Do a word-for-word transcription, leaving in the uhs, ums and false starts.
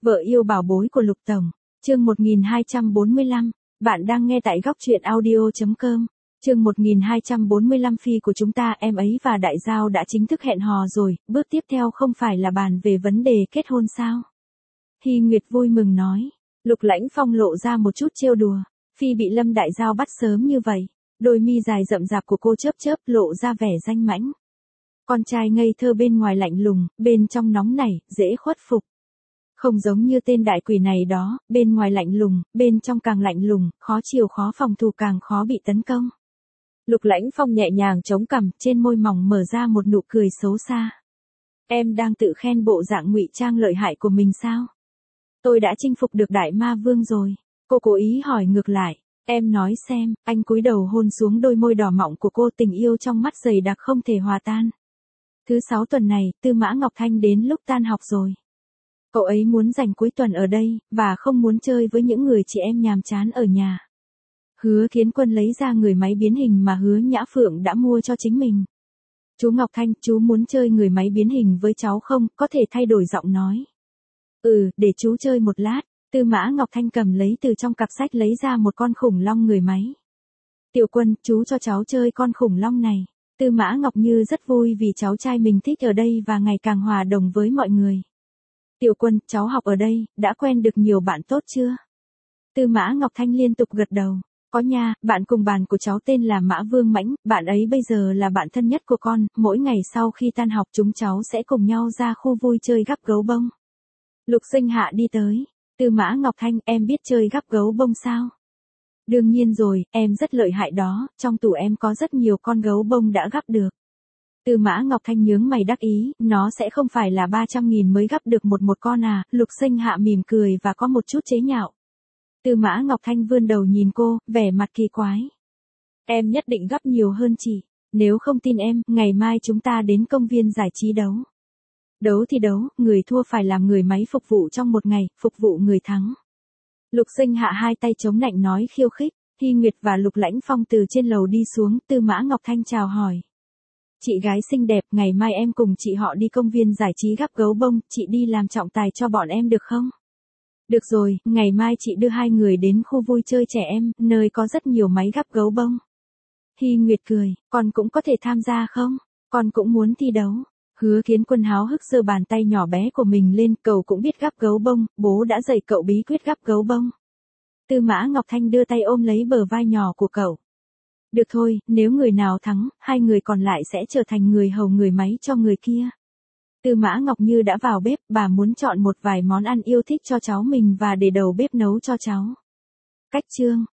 Vợ yêu bảo bối của Lục Tổng, chương một nghìn hai trăm bốn mươi lăm, bạn đang nghe tại góc truyện audio chấm com. Chương một nghìn hai trăm bốn mươi lăm, phi của chúng ta, em ấy và Đại Giao đã chính thức hẹn hò rồi, bước tiếp theo không phải là bàn về vấn đề kết hôn sao? Hy Nguyệt vui mừng nói. Lục Lãnh Phong lộ ra một chút trêu đùa, phi bị Lâm Đại Giao bắt sớm như vậy, đôi mi dài rậm rạp của cô chớp chớp lộ ra vẻ danh mãnh. Con trai ngây thơ bên ngoài lạnh lùng, bên trong nóng nảy, dễ khuất phục. Không giống như tên đại quỷ này đó, bên ngoài lạnh lùng, bên trong càng lạnh lùng, khó chiều khó phòng thủ càng khó bị tấn công. Lục Lãnh Phong nhẹ nhàng chống cằm, trên môi mỏng mở ra một nụ cười xấu xa. Em đang tự khen bộ dạng ngụy trang lợi hại của mình sao? Tôi đã chinh phục được Đại Ma Vương rồi. Cô cố ý hỏi ngược lại. Em nói xem, anh cúi đầu hôn xuống đôi môi đỏ mọng của cô, tình yêu trong mắt dày đặc không thể hòa tan. Thứ sáu tuần này, Tư Mã Ngọc Thanh đến lúc tan học rồi. Cậu ấy muốn dành cuối tuần ở đây, và không muốn chơi với những người chị em nhàm chán ở nhà. Hứa Kiến Quân lấy ra người máy biến hình mà Hứa Nhã Phượng đã mua cho chính mình. Chú Ngọc Thanh, chú muốn chơi người máy biến hình với cháu không, có thể thay đổi giọng nói. Ừ, để chú chơi một lát. Tư Mã Ngọc Thanh cầm lấy từ trong cặp sách lấy ra một con khủng long người máy. Tiểu Quân, chú cho cháu chơi con khủng long này. Tư Mã Ngọc Như rất vui vì cháu trai mình thích ở đây và ngày càng hòa đồng với mọi người. Tiểu Quân, cháu học ở đây, đã quen được nhiều bạn tốt chưa? Tư Mã Ngọc Thanh liên tục gật đầu. Có nha, bạn cùng bàn của cháu tên là Mã Vương Mãnh, bạn ấy bây giờ là bạn thân nhất của con, mỗi ngày sau khi tan học chúng cháu sẽ cùng nhau ra khu vui chơi gắp gấu bông. Lục Sinh Hạ đi tới. Tư Mã Ngọc Thanh, em biết chơi gắp gấu bông sao? Đương nhiên rồi, em rất lợi hại đó, trong tủ em có rất nhiều con gấu bông đã gắp được. Tư Mã Ngọc Thanh nhướng mày đắc ý, nó sẽ không phải là ba trăm nghìn mới gắp được một một con à? Lục Sinh Hạ mỉm cười và có một chút chế nhạo. Tư Mã Ngọc Thanh vươn đầu nhìn cô, vẻ mặt kỳ quái. Em nhất định gắp nhiều hơn chị, nếu không tin em, ngày mai chúng ta đến công viên giải trí đấu. Đấu thì đấu, người thua phải làm người máy phục vụ trong một ngày, phục vụ người thắng. Lục Sinh Hạ hai tay chống nạnh nói khiêu khích. Hy Nguyệt và Lục Lãnh Phong từ trên lầu đi xuống, Tư Mã Ngọc Thanh chào hỏi. Chị gái xinh đẹp, ngày mai em cùng chị họ đi công viên giải trí gắp gấu bông, chị đi làm trọng tài cho bọn em được không? Được rồi, ngày mai chị đưa hai người đến khu vui chơi trẻ em, nơi có rất nhiều máy gắp gấu bông. Hy Nguyệt cười, con cũng có thể tham gia không? Con cũng muốn thi đấu. Hứa Kiến Quân háo hức giơ bàn tay nhỏ bé của mình lên, cậu cũng biết gắp gấu bông, bố đã dạy cậu bí quyết gắp gấu bông. Tư Mã Ngọc Thanh đưa tay ôm lấy bờ vai nhỏ của cậu. Được thôi, nếu người nào thắng, hai người còn lại sẽ trở thành người hầu người máy cho người kia. Tư Mã Ngọc Như đã vào bếp, bà muốn chọn một vài món ăn yêu thích cho cháu mình và để đầu bếp nấu cho cháu. Cách chương